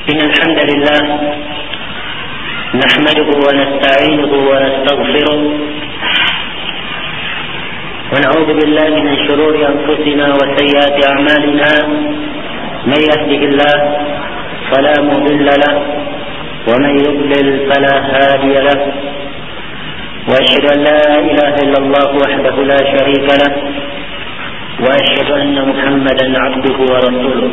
إن الحمد لله نحمده ونستعينه ونستغفره ونعوذ بالله من شرور أنفسنا وسيئات أعمالنا. من يهده الله فلا مضل له ومن يضلل فلا هادي له، وأشهد أن لا إله إلا الله وحده لا شريك له، وأشهد أن محمدا عبده ورسوله.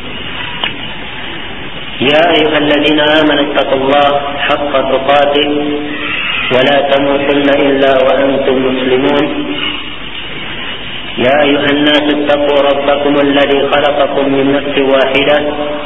يا أيها الذين آمنوا اتقوا الله حق تقاته ولا تموتن إلا وأنتم مسلمون. يا أيها الناس اتقوا ربكم الذي خلقكم من نفس واحدة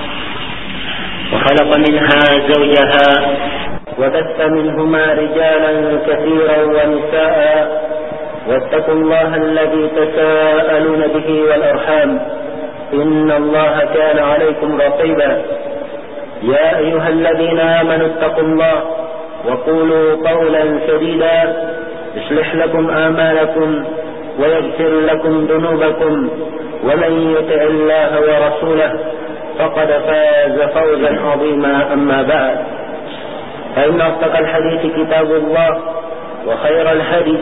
وخلق منها زوجها وبث منهما رجالا كثيرا ونساء، واتقوا الله الذي تساءلون به والأرحام إن الله كان عليكم رقيبا. يا أيها الذين آمنوا اتقوا الله وقولوا قولا سديدا يصلح لكم أعمالكم ويغفر لكم ذنوبكم، ومن يطع الله ورسوله فقد فاز فوزا عظيما. أما بعد، فإن أصدق الحديث كتاب الله، وخير الهدي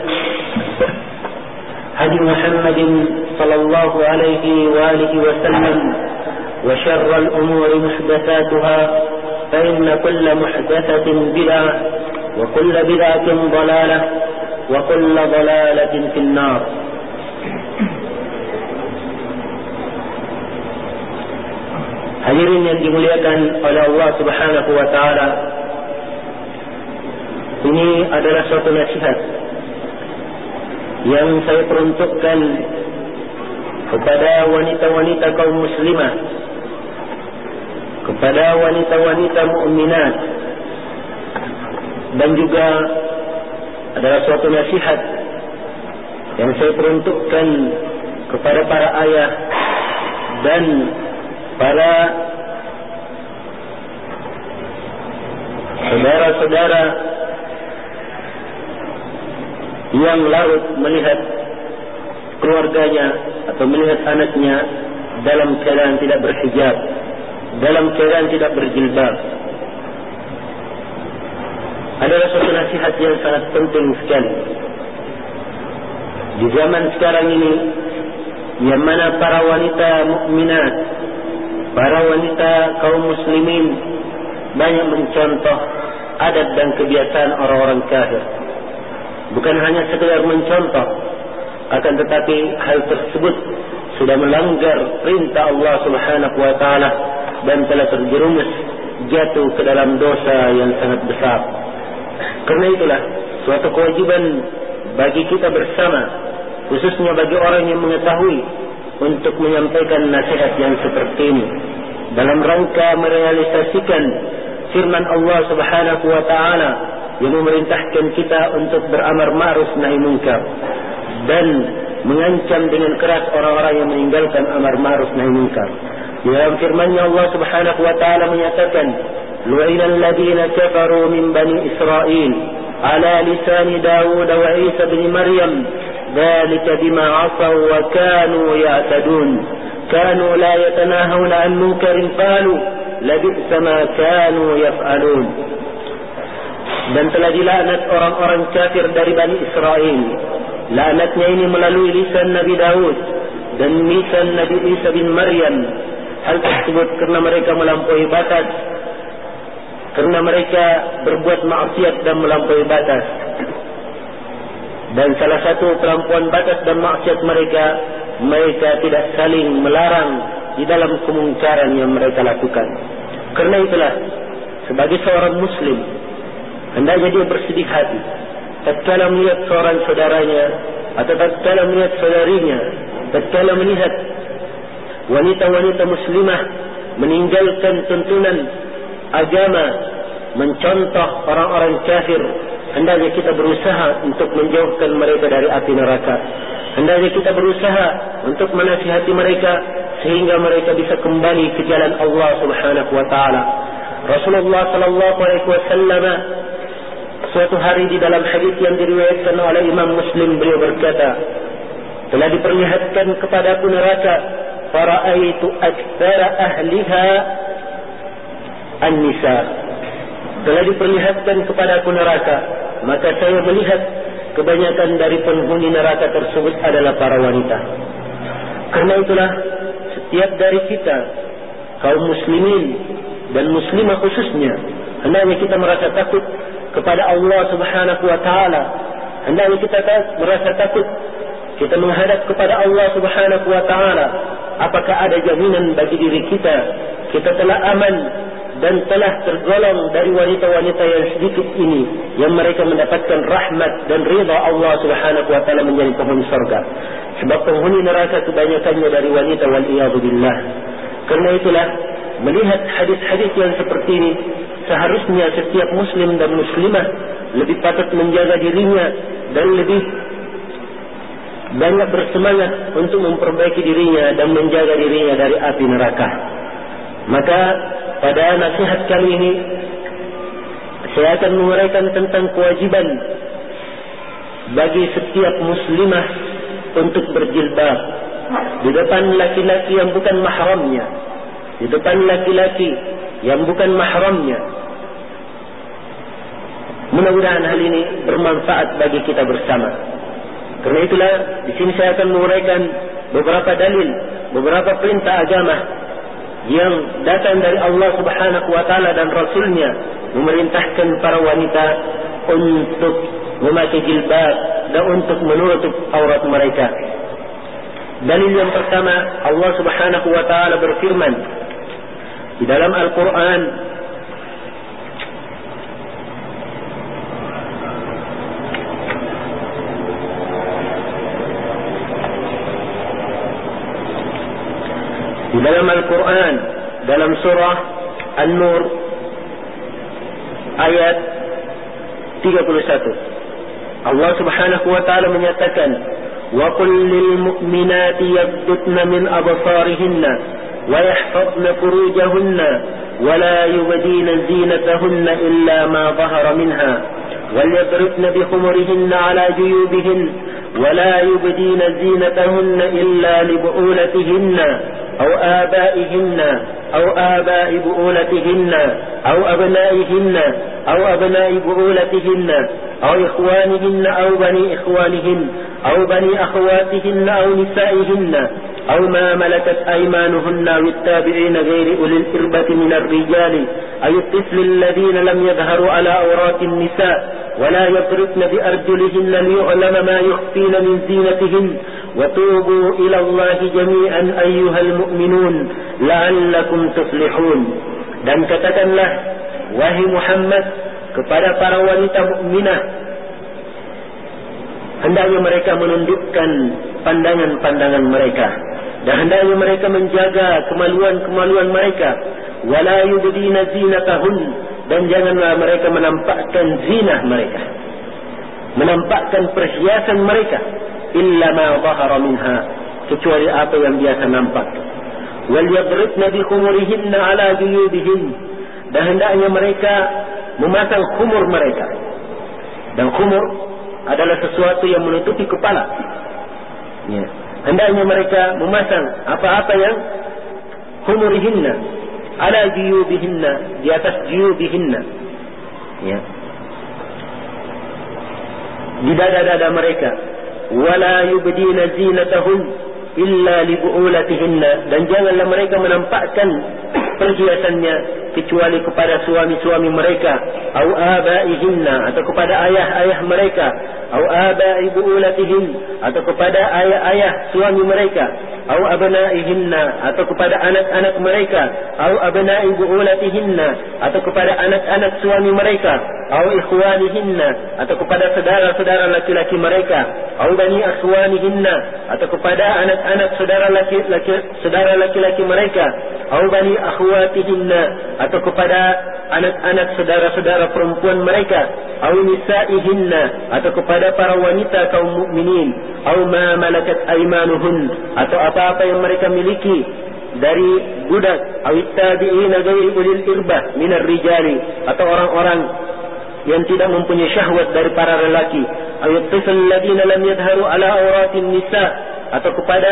هدي محمد صلى الله عليه وآله وسلم، وشر الأمور محدثاتها، فإن كل محدثة بدعة، وكل بدعة ضلالة، وكل ضلالة في النار. Hadirin yang dimuliakan oleh Allah Subhanahu wa taala, ini adalah suatu nasihat yang saya peruntukkan kepada wanita-wanita kaum muslimah, kepada wanita-wanita mukminat, dan juga adalah suatu nasihat yang saya peruntukkan kepada para ayah dan para saudara-saudara yang larut melihat keluarganya atau melihat anaknya dalam keadaan tidak berhijab, dalam keadaan tidak berjilbab. Adalah suatu nasihat yang sangat penting sekali di zaman sekarang ini, yang mana para wanita mukminat, para wanita kaum muslimin banyak mencontoh adat dan kebiasaan orang-orang kafir. Bukan hanya sekedar mencontoh, akan tetapi hal tersebut sudah melanggar perintah Allah Subhanahu wa taala dan telah terjerumus jatuh ke dalam dosa yang sangat besar. Karena itulah suatu kewajiban bagi kita bersama, khususnya bagi orang yang mengetahui, untuk menyampaikan nasihat yang seperti ini dalam rangka merealisasikan firman Allah Subhanahu wa taala yang memerintahkan kita untuk beramar ma'ruf nahi munkar dan mengancam dengan keras orang-orang yang meninggalkan amar ma'ruf nahi munkar. Dalam firman-Nya Allah Subhanahu wa taala menyatakan, "Lu'ina alladziina kafaru min bani Israil ala lisani Daud wa Isa bin Maryam, dzalika bima 'asaw wa kanu ya'tadun, kanu la yatanahawna 'an munkarin fa'alu, labi'sa ma kanu yaf'alun." Dan telah dilaknat orang-orang kafir dari Bani Israel. Laknatnya ini melalui lisan Nabi Daud dan lisan Nabi Isa bin Maryam. Hal tersebut karena mereka melampaui batas, karena mereka berbuat maksiat dan melampaui batas. Dan salah satu pelampuan batas dan maksiat mereka, mereka tidak saling melarang di dalam kemungkaran yang mereka lakukan. Karena itulah, sebagai seorang muslim, hendaknya dia bersedih hati tatkala melihat seorang saudaranya atau tatkala melihat saudarinya, tatkala melihat wanita-wanita muslimah meninggalkan tuntunan agama, mencontoh orang-orang kafir. Hendaknya kita berusaha untuk menjauhkan mereka dari api neraka. Hendaknya kita berusaha untuk menasihati mereka sehingga mereka bisa kembali ke jalan Allah Subhanahu wa taala. Rasulullah sallallahu alaihi wasallam suatu hari di dalam hadis yang diriwayatkan oleh Imam Muslim, beliau berkata, telah diperlihatkan kepadaku neraka, fara'aitu aktsara ahliha An-Nisa. Telah diperlihatkan kepada aku neraka, maka saya melihat kebanyakan dari penghuni neraka tersebut adalah para wanita. Karena itulah setiap dari kita, kaum muslimin dan muslimah khususnya, hendaknya kita merasa takut kepada Allah Subhanahu wa taala. Hendaknya kita merasa takut kita menghadap kepada Allah Subhanahu wa taala. Apakah ada jaminan bagi diri kita telah aman dan telah tergolong dari wanita-wanita yang sedikit ini, yang mereka mendapatkan rahmat dan ridha Allah Subhanahu wa taala menjadi penghuni surga. Sebab penghuni neraka kebanyakannya dari wanita, wal iyadu billah. Karena itulah, melihat hadis-hadis yang seperti ini, seharusnya setiap muslim dan muslimah lebih patut menjaga dirinya dan lebih banyak bersemangat untuk memperbaiki dirinya dan menjaga dirinya dari api neraka. Maka pada nasihat kali ini saya akan menguraikan tentang kewajiban bagi setiap muslimah untuk berjilbab di depan laki-laki yang bukan mahramnya, di depan laki-laki yang bukan mahramnya. Mudah-mudahan hal ini bermanfaat bagi kita bersama. Karena itulah di sini saya akan menguraikan beberapa dalil, beberapa perintah agama yang datang dari Allah Subhanahu wa taala dan Rasulnya, memerintahkan para wanita untuk memakai jilbab dan untuk menutup aurat mereka. Dalil yang pertama, Allah Subhanahu wa taala berfirman di dalam Al-Quran, di dalam Al-Quran, dalam surah An-Nur ayat 31, Allah Subhanahu wa taala menyatakan, wa qul lil mu'minati yaghdudna min absarihinna wa yahfazna furujahunna wa la yubdina zinatahunna illa ma dhahara minha وليضربن بخمرهن على جيوبهن ولا يبدين زينتهن إلا لبؤولتهن أو آبائهن أو آباء بؤولتهن أو أبنائهن أو أبناء بؤولتهن أو إخوانهن أو بني إخوانهن أو بني أخواتهن أو نسائهن أو ما ملكت أيمانهن أو التابعين غير أولي الإربة من الرجال أو الطفل الذين لم يظهروا على عورات النساء ولا يضربن بأرجلهن ليعلم ما يخفين من زينتهن وتوبوا إلى الله جميعا أيها المؤمنون لعلكم تفلحون. Dan katakanlah, wahai Muhammad, kepada para wanita mukminah, hendaknya mereka menundukkan pandangan-pandangan mereka dan hendaknya mereka menjaga kemaluan-kemaluan mereka. Wala yubdina zinatahun, dan janganlah mereka menampakkan zinah mereka, menampakkan perhiasan mereka, illa ma dhahara minha, kecuali apa yang biasa nampak. Wal yadribna bi khumurihinna ala juyubihin, dan hendaknya mereka memasang khumur mereka. Dan khumur adalah sesuatu yang menutupi kepala. Ya. Hendaknya mereka memasang apa-apa yang khumurihinna ala juyubihinna, di atas juyubihinna. Ya. Di dada-dada mereka. Wala yubdina zinatahun illa li bu'ulatihinna, dan janganlah mereka menampakkan perhiasannya kecuali kepada suami-suami mereka, au abaihinna, atau kepada ayah-ayah mereka, au abai bu'ulatihin, atau kepada ayah-ayah suami mereka, au abnaihinna, atau kepada anak-anak mereka, au abnai bu'ulatihinna, atau kepada anak-anak suami mereka, au ikhwanihinna, atau kepada saudara-saudara laki-laki mereka, au bani akhwanihinna, atau kepada anak-anak saudara laki-laki mereka, au bani akhwatihinna, atau kepada anak-anak saudara-saudara perempuan mereka, au nisaihinna, atau kepada para wanita kaum mukminin, au ma malakat aymanuhun, atau apa-apa yang mereka miliki dari budak, au tabi'ina ghairi ulil irbah minar rijali, atau orang-orang yang tidak mempunyai syahwat dari para lelaki, au tifal ladina lam yadhharu ala auratin nisa, atau kepada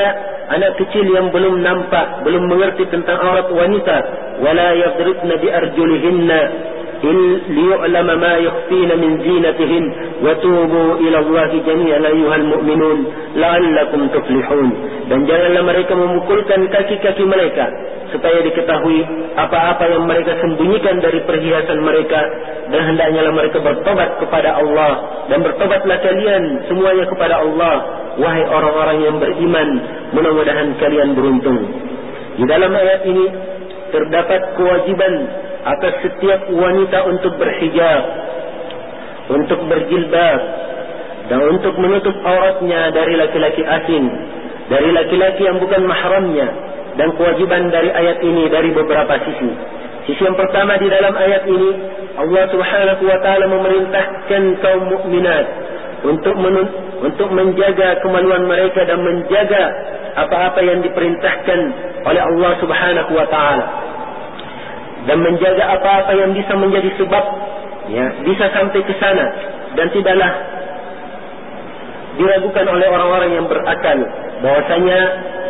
anak kecil yang belum nampak, belum mengerti tentang aurat wanita. Wala yadribna bi arjulihinna liyu'lama ma yukhfina min zinatihin wa tubu ila Allahi jami'an ayyuhal mu'minun la'allakum tuflihun. Dan janganlah mereka memukulkan kaki-kaki mereka supaya diketahui apa-apa yang mereka sembunyikan dari perhiasan mereka, dan hendaknya mereka bertobat kepada Allah, dan bertobatlah kalian semuanya kepada Allah wahai orang-orang yang beriman, mudah-mudahan kalian beruntung. Di dalam ayat ini terdapat kewajiban atas setiap wanita untuk berhijab, untuk berjilbab, dan untuk menutup auratnya dari laki-laki asing, dari laki-laki yang bukan mahramnya. Dan kewajiban dari ayat ini dari beberapa sisi. Sisi yang pertama, di dalam ayat ini Allah Subhanahu wa taala memerintahkan kaum mukminat untuk menjaga kemaluan mereka dan menjaga apa-apa yang diperintahkan oleh Allah Subhanahu wa taala, dan menjaga apa-apa yang bisa menjadi sebab bisa sampai ke sana dan tidaklah diragukan oleh orang-orang yang berakal bahwasanya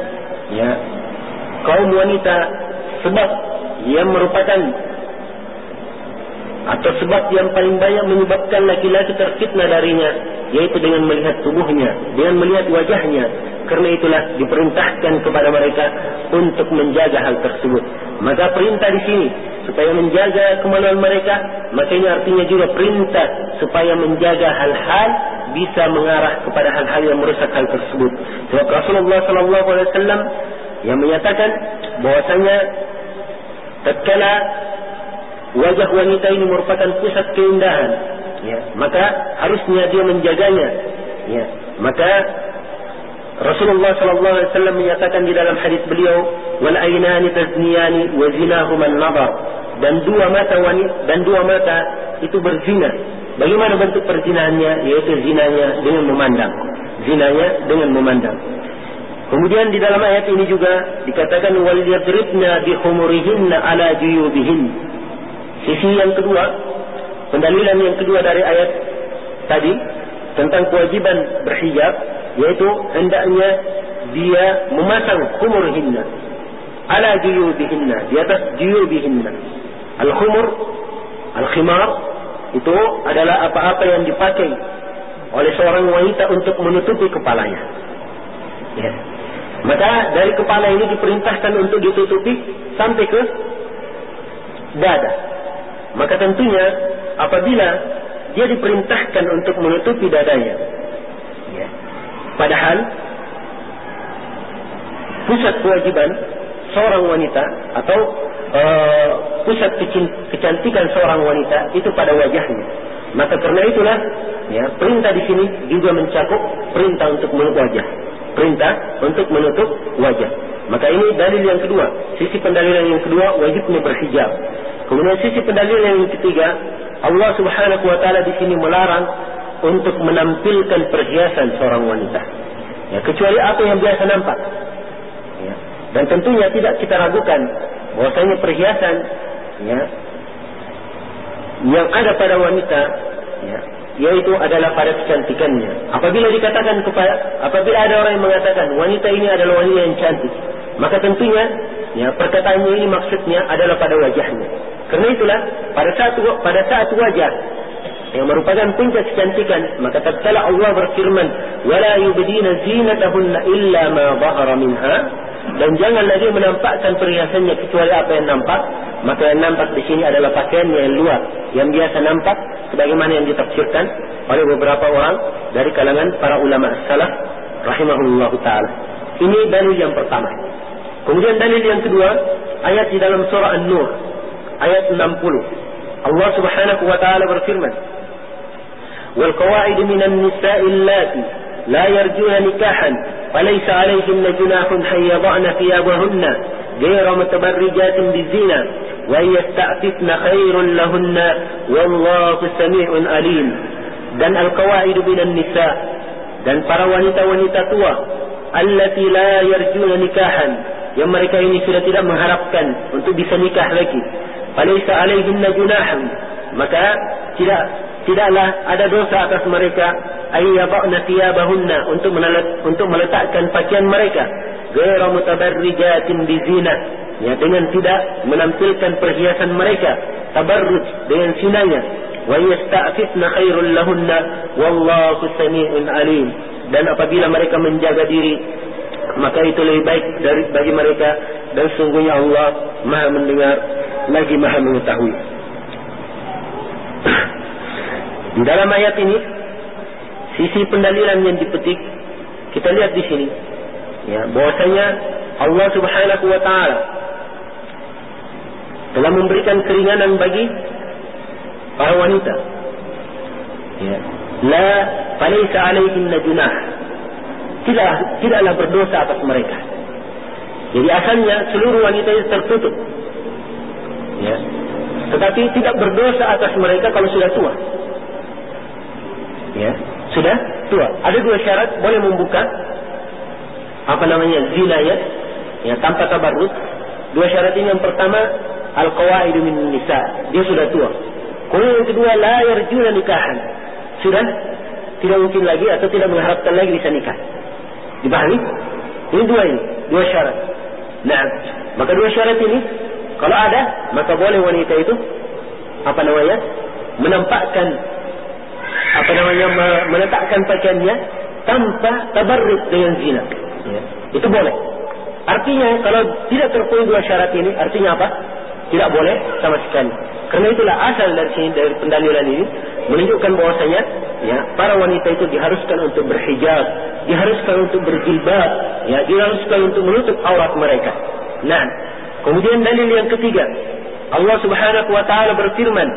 kaum wanita sebab yang merupakan atau sebab yang paling banyak menyebabkan laki-laki terfitnah darinya, yaitu dengan melihat tubuhnya, dengan melihat wajahnya. Karena itulah diperintahkan kepada mereka untuk menjaga hal tersebut. Maka perintah di sini supaya menjaga kemaluan mereka, maka ini artinya juga perintah supaya menjaga hal-hal bisa mengarah kepada hal-hal yang merusak hal tersebut. Sebab Rasulullah SAW yang menyatakan bahwasanya tatkala wajah wanita ini merupakan pusat keindahan, maka harusnya dia menjaganya. Maka Rasulullah SAW menyatakan di dalam hadis beliau, wal aynani tazniyani wa zinahuma an-nazar, dan dua mata itu berzina. Bagaimana bentuk perzinahannya? Yaitu zinanya dengan memandang. Kemudian di dalam ayat ini juga dikatakan wal yadribna bi khumurihinna ala juyubihin. Sisi yang kedua, pendalilan yang kedua dari ayat tadi tentang kewajiban berhijab, yaitu hendaknya dia memasang khumurihinna ala juyubihinna, di atas juyubihinna. Al-khumur, al-khimar itu adalah apa-apa yang dipakai oleh seorang wanita untuk menutupi kepalanya. Maka dari kepala ini diperintahkan untuk ditutupi sampai ke dada. Maka tentunya apabila dia diperintahkan untuk menutupi dadanya, padahal pusat kewajiban seorang wanita atau pusat kecantikan seorang wanita itu pada wajahnya. Maka karena itulah perintah di sini juga mencakup perintah untuk menutup wajah. Maka ini dalil yang kedua. Sisi pendalilan yang kedua, wajibnya berhijab. Kemudian sisi pendalilan yang ketiga, Allah Subhanahu wa taala di sini melarang untuk menampilkan perhiasan seorang wanita. Kecuali apa yang biasa nampak. Dan tentunya tidak kita ragukan bahwasanya perhiasan yang ada pada wanita yaitu adalah pada kecantikannya. Apabila ada orang yang mengatakan wanita ini adalah wanita yang cantik, maka tentunya perkataannya ini maksudnya adalah pada wajahnya. Karena itulah pada saat wajah yang merupakan puncak kecantikan, maka tatkala Allah berfirman wala yubdina zinatahunna illa ma dhahara minha, dan janganlah dia menampakkan perhiasannya kecuali apa yang nampak. Maka yang nampak di sini adalah pakaian yang luar, yang biasa nampak, sebagaimana yang ditafsirkan oleh beberapa orang dari kalangan para ulama salaf rahimahullahu taala. Ini dalil yang pertama. Kemudian dalil yang kedua, ayat di dalam surah An-Nur ayat 60. Allah Subhanahu wa taala berfirman, "Wal qawaid minan nisa'i allati la yarjuna nikahan falaysa 'alayhinna junahun hayyadna thiyabahunna ghayra mutabarrijatin bizina wa yasta'fifna khairun lahunna wallahu samii'un alim." Dan al-qawaid minan nisa', dan para wanita-wanita tua, allati la yarjuna nikahan, yang mereka ini sudah tidak mengharapkan untuk bisa nikah lagi, falaysa 'alayhinna junahun, maka tidaklah ada dosa atas mereka ayyabna thiyabahunna, untuk meletakkan pakaian mereka ghairu mutabarrijatin bizinah, ya, dengan tidak menampilkan perhiasan mereka, tabarruj dengan zinanya. Wa yasta'fifna khairul lahunna wallahu samii'un alim. Dan apabila mereka menjaga diri, maka itu lebih baik bagi mereka, dan sungguhnya Allah Maha mendengar lagi Maha mengetahui. Di dalam ayat ini, sisi pendalilan yang dipetik kita lihat di sini, ya, bahwasanya Allah Subhanahu wa taala telah memberikan keringanan bagi para wanita. Ya. La falaysa alaihinna junah. Tidaklah berdosa atas mereka. Jadi asalnya seluruh wanita itu tertutup. Ya. Tetapi tidak berdosa atas mereka kalau sudah tua. Ya, sudah tua. Ada dua syarat boleh membuka zina, ya, tanpa tabarruz. Dua syarat ini, yang pertama al-qawaidu min nisa, dia sudah tua. Kemudian yang kedua la yarjuna nikahan, sudah tidak mungkin lagi atau tidak mengharapkan lagi bisa nikah. Dipahami? Ini dua syarat. Nah, maka dua syarat ini kalau ada, maka boleh wanita itu menampakkan meletakkan pakaiannya tanpa tabarruz dengan zina. Ya, itu boleh. Artinya kalau tidak terpenuhi dua syarat ini, artinya apa? Tidak boleh sama sekali. Karena itulah asal dari pendalilan ini menunjukkan bahwasanya, ya, para wanita itu diharuskan untuk berhijab, diharuskan untuk berjilbab, ya, diharuskan untuk menutup aurat mereka. Nah, kemudian dalil yang ketiga, Allah Subhanahu wa taala berfirman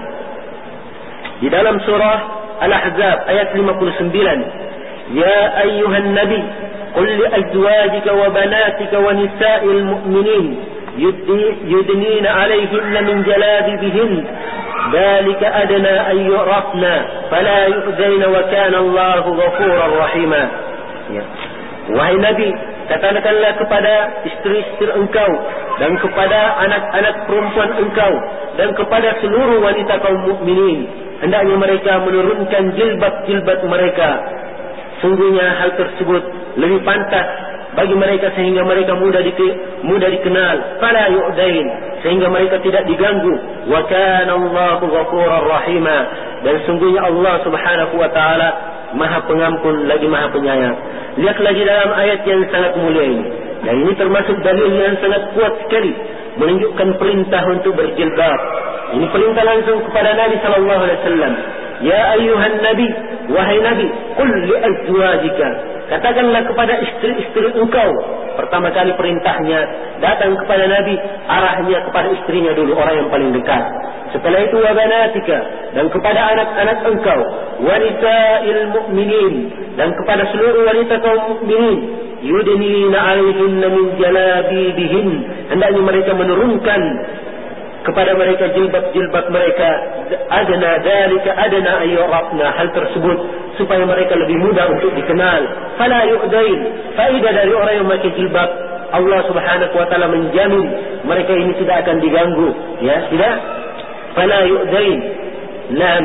di dalam surah Al-Ahzab ayat 59, Ya ayyuhan nabi qul li azwajika wa banatika wa nisa'il mu'minin yudnina 'alayhinna min jalabibihin dzalika adna an yu'rafna fala yu'dzaina wa kana Allahu ghafurar rahima. Ya. Wahai nabi, katakanlah kepada istri-istri engkau dan kepada anak-anak perempuan engkau dan kepada seluruh wanita kaum mukminin, hendaknya mereka menurunkan jilbab-jilbab mereka. Sungguhnya hal tersebut lebih pantas bagi mereka sehingga mereka mudah dikenal. Fala yu'dain, sehingga mereka tidak diganggu. Wa kana Allahu ghafurar rahima, dan sungguhnya Allah Subhanahu wa taala Maha Pengampun lagi Maha Penyayang. Lihat lagi dalam ayat yang sangat mulia ini. Dan ini termasuk dalil yang sangat kuat sekali menunjukkan perintah untuk berjilbab. Ini perintah langsung kepada Nabi sallallahu alaihi wasallam. Ya ayyuhan nabi, wahai nabi, qul li azwajika, katakanlah kepada istri-istri engkau. Pertama kali perintahnya datang kepada Nabi, arahnya kepada istrinya dulu, orang yang paling dekat. Setelah itu wa banatika, dan kepada anak-anak engkau, wanisa'il mu'minin, dan kepada seluruh wanita kaum mukminin, yudnina 'alaihinna min jalabibihin, hendaknya mereka menurunkan kepada mereka jilbab-jilbab mereka. Adna dalika adna ayyurafna, hal tersebut supaya mereka lebih mudah untuk dikenal. Fala yu'dain, faedah dari orang yang memakai jilbab, Allah Subhanahu wa taala menjamin mereka ini tidak akan diganggu, ya, tidak. Fala yu'dain, nah,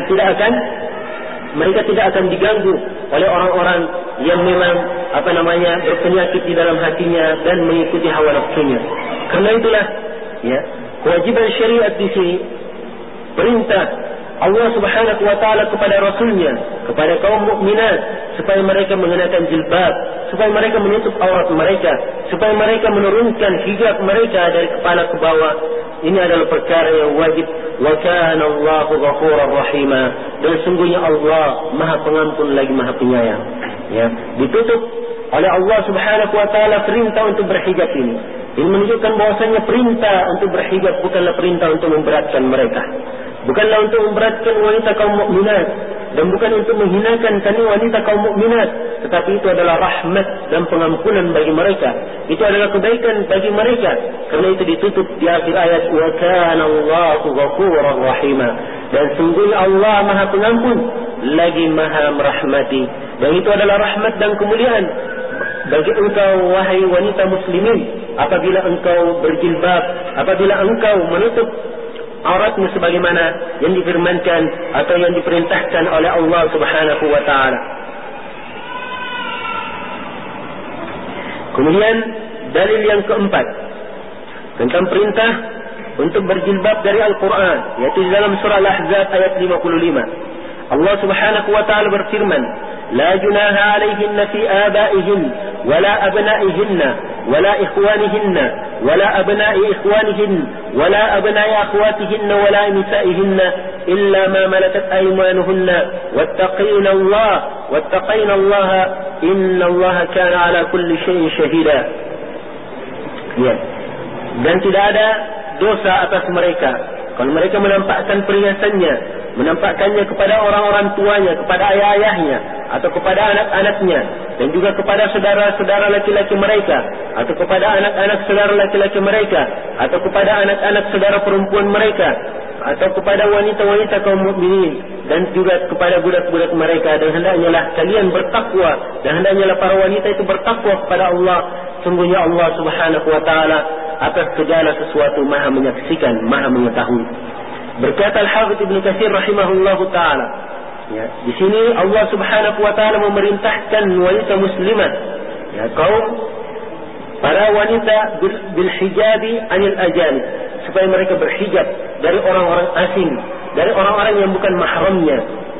mereka tidak akan diganggu oleh orang-orang yang memang berpenyakit di dalam hatinya dan mengikuti hawa nafsunya. Karena itulah, ya, kewajiban syariat di sini, perintah Allah Subhanahu wa taala kepada rasulnya, kepada kaum mukminat, supaya mereka mengenakan jilbab, supaya mereka menutup aurat mereka, supaya mereka menurunkan hijab mereka dari kepala ke bawah. Ini adalah perkara yang wajib. Wa kana Allahu ghafurar rahima, dan sungguhnya Allah Maha Pengampun lagi Maha Penyayang. Ya, ditutup oleh Allah Subhanahu wa taala perintah untuk berhijab ini. Ini menunjukkan bahwasanya perintah untuk berhijab bukanlah perintah untuk memberatkan mereka. Bukanlah untuk memberatkan wanita kaum mukminat, dan bukan untuk menghinakan wanita kaum mukminat, tetapi itu adalah rahmat dan pengampunan bagi mereka. Itu adalah kebaikan bagi mereka. Karena itu ditutup di akhir ayat, wa kana Allahu ghafurar rahima, dan sungguhnya Allah Maha Pengampun lagi Maha merahmati. Dan itu adalah rahmat dan kemuliaan bagi engkau wahai wanita muslimin, apabila engkau berjilbab, apabila engkau menutup auratmu sebagaimana yang difirmankan atau yang diperintahkan oleh Allah Subhanahu wa taala. Kemudian dalil yang keempat tentang perintah untuk berjilbab dari Al-Quran, yaitu dalam surah Al-Ahzab ayat 55. Allah Subhanahu wa taala berfirman, "La junaha 'alayhinna fi abaihin wala abnaihinna wala ikhwanihinna wala abna'i ikhwanihin wala abna'i akhwatihinna wala nisaihinna illa ma malakat aymanuhunna wattaqina Allah inna Allah kana 'ala kulli shay'in shahida." Ya. Dan tidak ada dosa atas mereka kalau mereka menampakkan perhiasannya, menampakkannya kepada orang-orang tuanya, kepada ayah-ayahnya, atau kepada anak-anaknya, dan juga kepada saudara-saudara laki-laki mereka, atau kepada anak-anak saudara laki-laki mereka, atau kepada anak-anak saudara perempuan mereka, atau kepada wanita-wanita kaum mukminin, dan juga kepada budak-budak mereka. Dan hendaknya lah kalian bertakwa, dan hendaknya lah para wanita itu bertakwa kepada Allah. Sungguhnya Allah Subhanahu wa taala atas segala sesuatu maha menyaksikan, maha mengetahui. Berkata Al-Hafidz Ibnu Katsir rahimahullahu taala, ya, di sini Allah Subhanahu wa taala memerintahkan wanita muslimat, ya, kaum para wanita bil hijabi anil ajanib, supaya mereka berhijab dari orang-orang asing, dari orang-orang yang bukan mahramnya.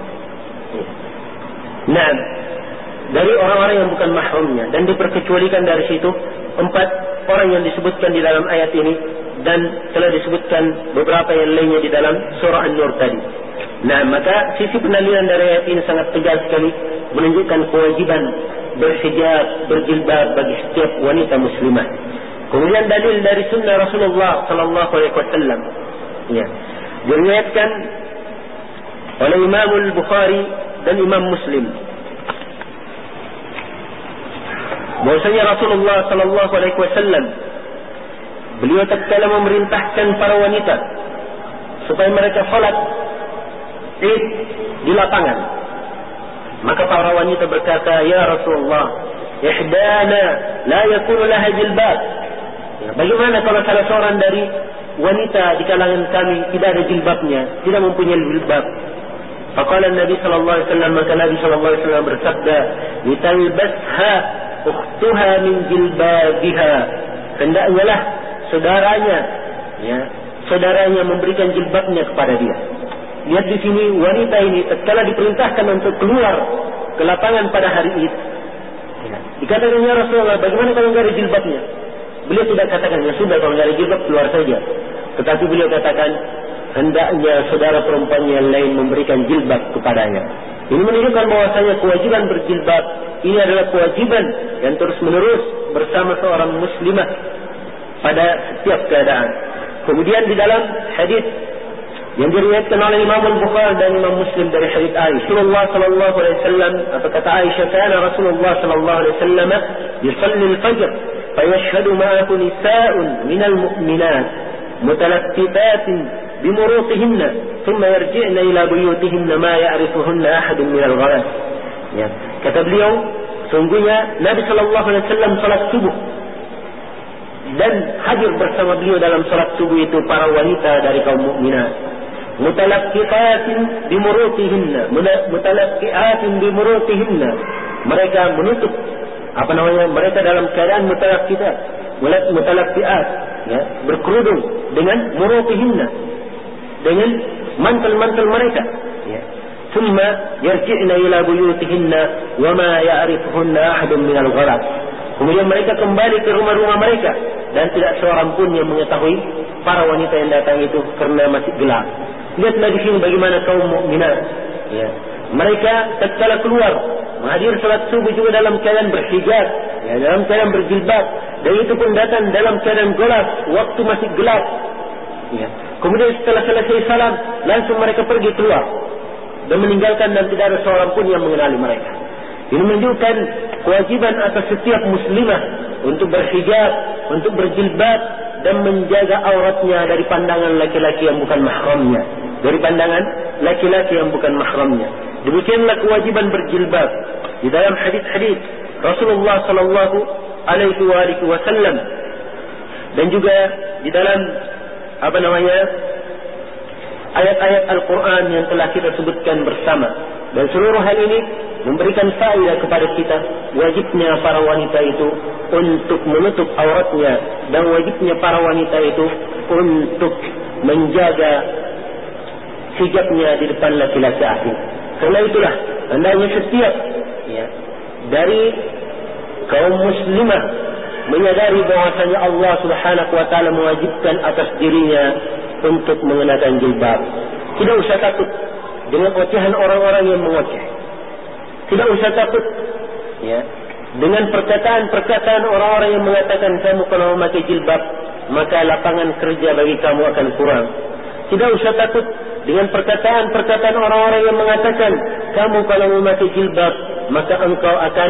Nah, dari orang-orang yang bukan mahramnya, dan diperkecualikan dari situ 4 orang yang disebutkan di dalam ayat ini, dan telah disebutkan beberapa yang lainnya di dalam surah An-Nur tadi. Nah, maka sisi pendalilan dari ayat ini sangat tegas sekali, menunjukkan kewajiban berhijab, berjilbab bagi setiap wanita muslimah. Kemudian dalil dari sunnah Rasulullah sallallahu alaihi wasallam, ya, diriwayatkan oleh Imam Al-Bukhari dan Imam Muslim, bahwasanya Rasulullah sallallahu alaihi wasallam beliau tatkala memerintahkan para wanita supaya mereka salat Id di lapangan, maka para wanita berkata, "Ya Rasulullah, ihdana la yakunu laha jilbab." Ya, bagaimana kalau salah seorang dari wanita di kalangan kami tidak ada jilbabnya, tidak mempunyai jilbab? Faqala Nabi sallallahu alaihi wasallam, maka Nabi sallallahu alaihi wasallam bersabda, "Litalbasha ukhtuha min jilbabiha." Hendaknya lah saudaranya, ya, saudaranya memberikan jilbabnya kepada dia. Lihat di sini wanita ini tatkala diperintahkan untuk keluar ke lapangan pada hari Id, ya, dikatakan, "Ya Rasulullah, bagaimana kalau enggak ada jilbabnya?" Beliau tidak katakan, "Ya sudah, kalau enggak ada jilbab keluar saja." Tetapi beliau katakan, hendaknya saudara perempuan yang lain memberikan jilbab kepadanya. Ini menunjukkan bahwasanya kewajiban berjilbab ini adalah kewajiban yang terus-menerus bersama seorang muslimah pada setiap keadaan. Kemudian di dalam hadis yang diriwayatkan oleh Imam Al-Bukhari dan Imam Muslim dari hadis Aisyah, Rasulullah sallallahu alaihi wasallam, atau kata Aisyah, "Kana Rasulullah sallallahu alaihi wasallam yusalli al-fajr fa yashhadu ma'ahu nisa'un minal mu'minat mutalaffifatin bimurutihinna thumma yarji'na ila buyutihinna ma ya'rifuhunna ahadun minal ghalas." Ya, kata beliau, sungguhnya Nabi sallallahu alaihi wasallam salat subuh, dan hadir bersama beliau dalam salat subuh itu para wanita dari kaum mukminat, mutalaffiqatin bimurutihinna, mereka menutup mereka dalam keadaan mutalaffiqat, ya, berkerudung dengan murutihinna, dengan mantel-mantel mereka, ya. Thumma yarji'na ila buyutihinna wa ma ya'rifuhunna ahadun minal ghalas. Kemudian mereka kembali ke rumah-rumah mereka, dan tidak seorang pun yang mengetahui para wanita yang datang itu karena masih gelap. Lihatlah di sini bagaimana kaum mukminat, ya, mereka tatkala keluar menghadiri salat subuh juga dalam keadaan berhijab, ya, dalam keadaan berjilbab, dan itu pun datang dalam keadaan gelap, waktu masih gelap, ya. Kemudian setelah selesai salam, langsung mereka pergi keluar dan meninggalkan, dan tidak ada seorang pun yang mengenali mereka. Ini menunjukkan kewajiban atas setiap muslimah untuk berhijab, untuk berjilbab, dan menjaga auratnya dari pandangan laki-laki yang bukan mahramnya, dari pandangan laki-laki yang bukan mahramnya. Demikianlah kewajiban berjilbab di dalam hadis-hadis Rasulullah sallallahu alaihi wasallam, dan juga di dalam ayat-ayat Al-Quran yang telah kita sebutkan bersama. Dan seluruh hal ini memberikan faedah kepada kita wajibnya para wanita itu untuk menutup auratnya, dan wajibnya para wanita itu untuk menjaga hijabnya di depan laki-laki asing. Karena itulah hendaknya setiap dari kaum muslimah menyadari bahwasanya Allah Subhanahu wa taala mewajibkan atas dirinya untuk mengenakan jilbab. Tidak usah takut dengan ocehan orang-orang yang mengoceh. Tidak usah takut dengan perkataan-perkataan orang-orang yang mengatakan kamu kalau memakai jilbab maka lapangan kerja bagi kamu akan kurang. Tidak usah takut dengan perkataan-perkataan orang-orang yang mengatakan kamu kalau memakai jilbab maka engkau akan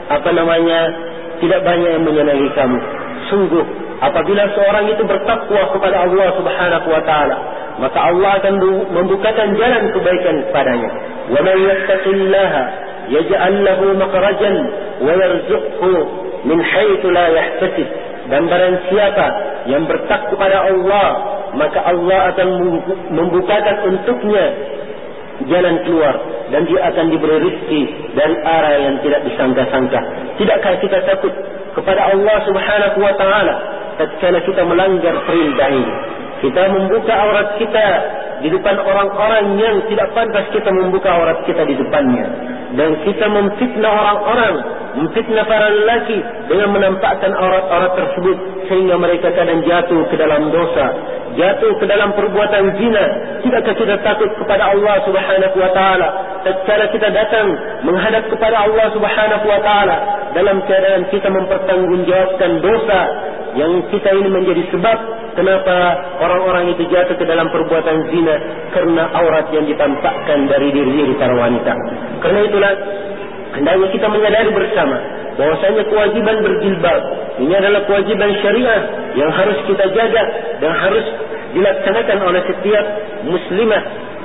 tidak banyak yang menyenangi kamu. Sungguh apabila seorang itu bertakwa kepada Allah Subhanahu wa taala, maka Allah akan membukakan jalan kebaikan kepadanya. Wa man yattaqillaha yaj'al lahu makhrajan wa yarzuqhu min haitsu la yahtasib. Dan barang siapa yang bertakwa kepada Allah, maka Allah akan membukakan untuknya jalan keluar, dan dia akan diberi rezeki dari arah yang tidak disangka-sangka. Tidakkah kita takut kepada Allah Subhanahu wa taala tatkala kita melanggar perintah ini? Kita membuka aurat kita di depan orang-orang yang tidak pantas kita membuka aurat kita di depannya, dan kita memfitnah orang-orang, memfitnah para lelaki dengan menampakkan aurat-aurat tersebut sehingga mereka kadang jatuh ke dalam dosa, jatuh ke dalam perbuatan zina. Tidakkah kita takut kepada Allah Subhanahu wa taala tatkala kita datang menghadap kepada Allah Subhanahu wa taala dalam keadaan kita mempertanggungjawabkan dosa yang kita ini menjadi sebab kenapa orang-orang itu jatuh ke dalam perbuatan zina, karena aurat yang ditampakkan dari diri para wanita. Karena itulah hendaknya kita menyadari bersama bahwasanya kewajiban berjilbab ini adalah kewajiban syariah yang harus kita jaga dan harus dilaksanakan oleh setiap muslimah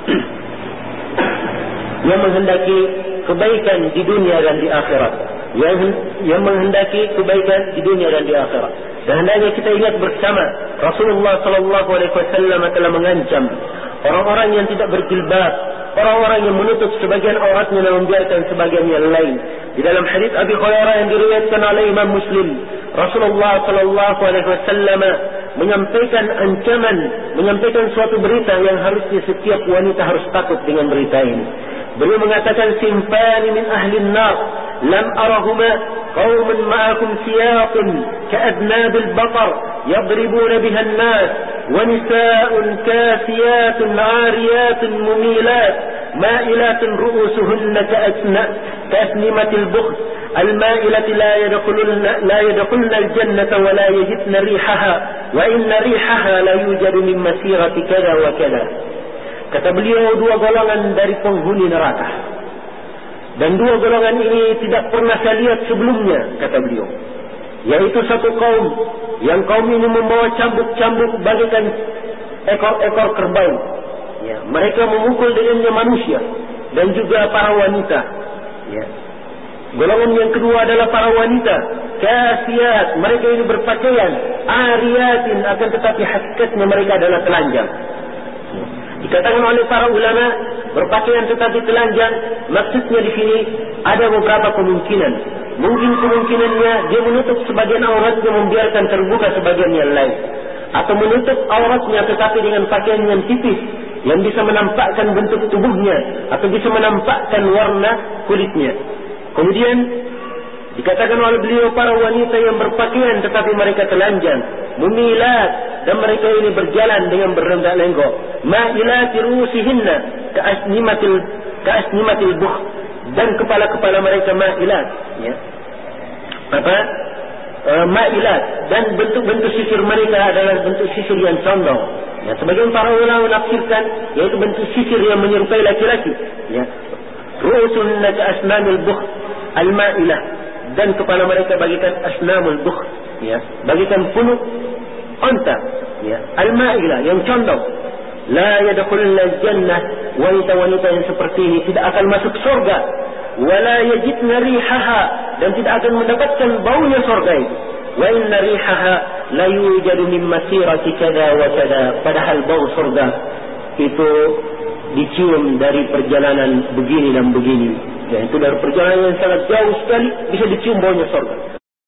yang menghendaki kebaikan di dunia dan di akhirat, yang menghendaki kebaikan di dunia dan di akhirat. Dan hendaknya kita ingat bersama Rasulullah sallallahu alaihi wasallam telah mengancam orang-orang yang tidak berjilbab, orang-orang yang menutup sebagian auratnya dan membiarkan sebagian yang lain. Di dalam hadis Abi Hurairah yang diriwayatkan oleh Imam Muslim, Rasulullah sallallahu alaihi wasallam menyampaikan ancaman, menyampaikan suatu berita yang harusnya setiap wanita harus takut dengan berita ini. Beliau mengatakan, "Sinfani min ahli an-nar lam arahuma qaumun ma'akum siyaqun ka'adnabil baqar yadribuna biha an-nas wa nisa'un kasiyatun 'ariyatun mumilat ma'ilatun ru'usuhunna ka'asnimatil bukht المائلة لا يدخلن الجنة ولا يجدن ريحها وإن ريحها لا يوجد من مسيرة كذا وكذا." Kata beliau, dua golongan dari penghuni neraka, dan dua golongan ini tidak pernah saya lihat sebelumnya, kata beliau, yaitu satu kaum yang kaum ini membawa cambuk-cambuk bagaikan ekor-ekor kerbau. Mereka memukul dengannya manusia dan juga para wanita. Golongan yang kedua adalah para wanita kasiyat, mereka ini berpakaian, ariyatin, akan tetapi hakikatnya mereka adalah telanjang. Dikatakan oleh para ulama berpakaian tetapi telanjang, maksudnya di sini ada beberapa kemungkinan. Mungkin kemungkinannya dia menutup sebagian auratnya, membiarkan terbuka sebagian yang lain, atau menutup auratnya tetapi dengan pakaian yang tipis yang bisa menampakkan bentuk tubuhnya atau bisa menampakkan warna kulitnya. Kemudian dikatakan oleh beliau para wanita yang berpakaian tetapi mereka telanjang, mumilat, dan mereka ini berjalan dengan berlenggak-lenggok, ma'ilati rusihinna ka'asnimatil bukh, dan kepala-kepala mereka ma'ilat, ma'ilat, dan bentuk-bentuk sisir mereka adalah bentuk sisir yang condong. Sebagian para ulama menafsirkan yaitu bentuk sisir yang menyerupai laki-laki. Ru'usuhunna ka'asnamil bukh al-ma'ilah, dan kepala mereka bagikan asnamul bukh, bagikan punuk unta, al-ma'ilah, yang condong. La yadkhulul jannah, wanita-wanita yang seperti ini tidak akan masuk surga. Wala yajidna rihaha, dan tidak akan mendapatkan baunya surga itu. Wa inna rihaha la yujadu min masirati kada wa kada, padahal bau surga itu dicium dari perjalanan begini dan begini. Dan itu dari perjalanan yang sangat jauh sekali bisa dicium baunya surga.